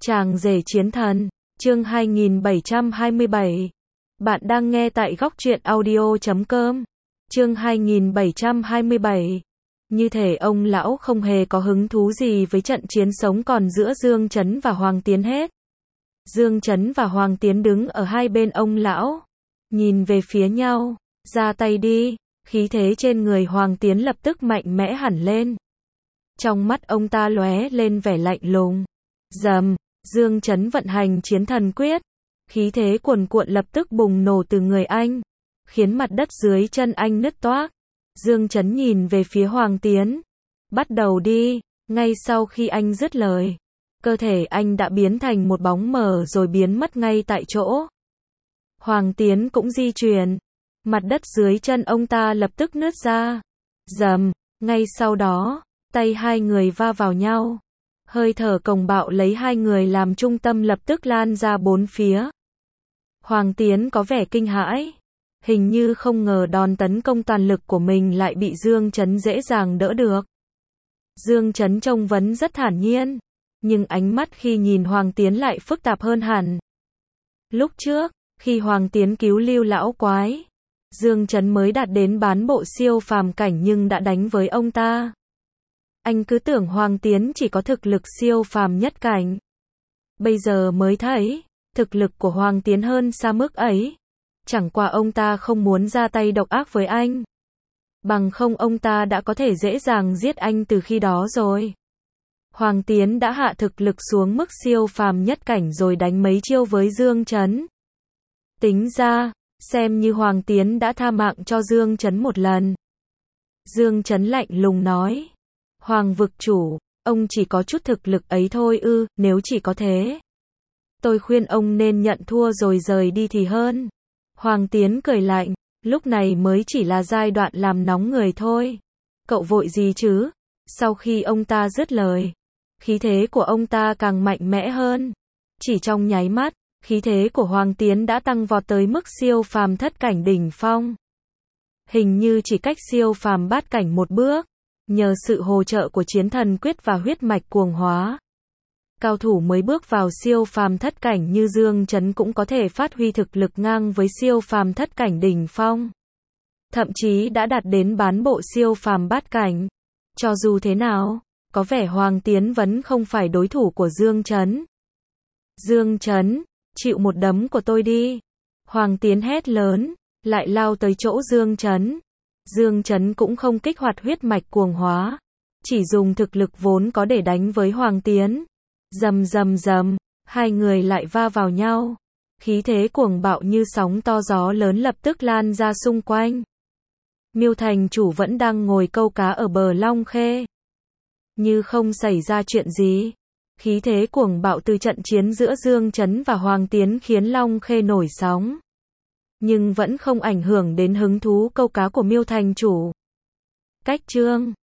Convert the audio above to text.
Chàng rể chiến thần, chương 2727. Bạn đang nghe tại góc truyện audio.com. Chương 2727. Như thể ông lão không hề có hứng thú gì với trận chiến sống còn giữa Dương Chấn và Hoàng Tiến hết. Dương Chấn và Hoàng Tiến đứng ở hai bên ông lão, nhìn về phía nhau, ra tay đi. Khí thế trên người Hoàng Tiến lập tức mạnh mẽ hẳn lên. Trong mắt ông ta lóe lên vẻ lạnh lùng. Rầm, Dương Chấn vận hành chiến thần quyết. Khí thế cuồn cuộn lập tức bùng nổ từ người anh, khiến mặt đất dưới chân anh nứt toác. Dương Chấn nhìn về phía Hoàng Tiến. Bắt đầu đi. Ngay sau khi anh dứt lời, cơ thể anh đã biến thành một bóng mờ rồi biến mất ngay tại chỗ. Hoàng Tiến cũng di chuyển. Mặt đất dưới chân ông ta lập tức nứt ra. Rầm, ngay sau đó, tay hai người va vào nhau. Hơi thở cuồng bạo lấy hai người làm trung tâm lập tức lan ra bốn phía. Hoàng Tiến có vẻ kinh hãi. Hình như không ngờ đòn tấn công toàn lực của mình lại bị Dương Chấn dễ dàng đỡ được. Dương Chấn trông vẫn rất thản nhiên, nhưng ánh mắt khi nhìn Hoàng Tiến lại phức tạp hơn hẳn. Lúc trước, khi Hoàng Tiến cứu Lưu lão quái, Dương Chấn mới đạt đến bán bộ siêu phàm cảnh nhưng đã đánh với ông ta. Anh cứ tưởng Hoàng Tiến chỉ có thực lực siêu phàm nhất cảnh. Bây giờ mới thấy, thực lực của Hoàng Tiến hơn xa mức ấy. Chẳng qua ông ta không muốn ra tay độc ác với anh. Bằng không ông ta đã có thể dễ dàng giết anh từ khi đó rồi. Hoàng Tiến đã hạ thực lực xuống mức siêu phàm nhất cảnh rồi đánh mấy chiêu với Dương Chấn. Tính ra, xem như Hoàng Tiến đã tha mạng cho Dương Chấn một lần. Dương Chấn lạnh lùng nói. Hoàng vực chủ, ông chỉ có chút thực lực ấy thôi ư? Nếu chỉ có thế, tôi khuyên ông nên nhận thua rồi rời đi thì hơn. Hoàng Tiến cười lạnh, lúc này mới chỉ là giai đoạn làm nóng người thôi. Cậu vội gì chứ? Sau khi ông ta dứt lời, khí thế của ông ta càng mạnh mẽ hơn. Chỉ trong nháy mắt, khí thế của Hoàng Tiến đã tăng vọt tới mức siêu phàm thất cảnh đỉnh phong. Hình như chỉ cách siêu phàm bát cảnh một bước. Nhờ sự hỗ trợ của chiến thần quyết và huyết mạch cuồng hóa, cao thủ mới bước vào siêu phàm thất cảnh như Dương Chấn cũng có thể phát huy thực lực ngang với siêu phàm thất cảnh đỉnh phong. Thậm chí đã đạt đến bán bộ siêu phàm bát cảnh. Cho dù thế nào, có vẻ Hoàng Tiến vẫn không phải đối thủ của Dương Chấn. Dương Chấn, chịu một đấm của tôi đi. Hoàng Tiến hét lớn, lại lao tới chỗ Dương Chấn. Dương Chấn cũng không kích hoạt huyết mạch cuồng hóa, chỉ dùng thực lực vốn có để đánh với Hoàng Tiến. Rầm rầm rầm, hai người lại va vào nhau. Khí thế cuồng bạo như sóng to gió lớn lập tức lan ra xung quanh. Miêu thành chủ vẫn đang ngồi câu cá ở bờ Long Khê. Như không xảy ra chuyện gì. Khí thế cuồng bạo từ trận chiến giữa Dương Chấn và Hoàng Tiến khiến Long Khê nổi sóng. Nhưng vẫn không ảnh hưởng đến hứng thú câu cá của Miêu thành chủ. Cách chương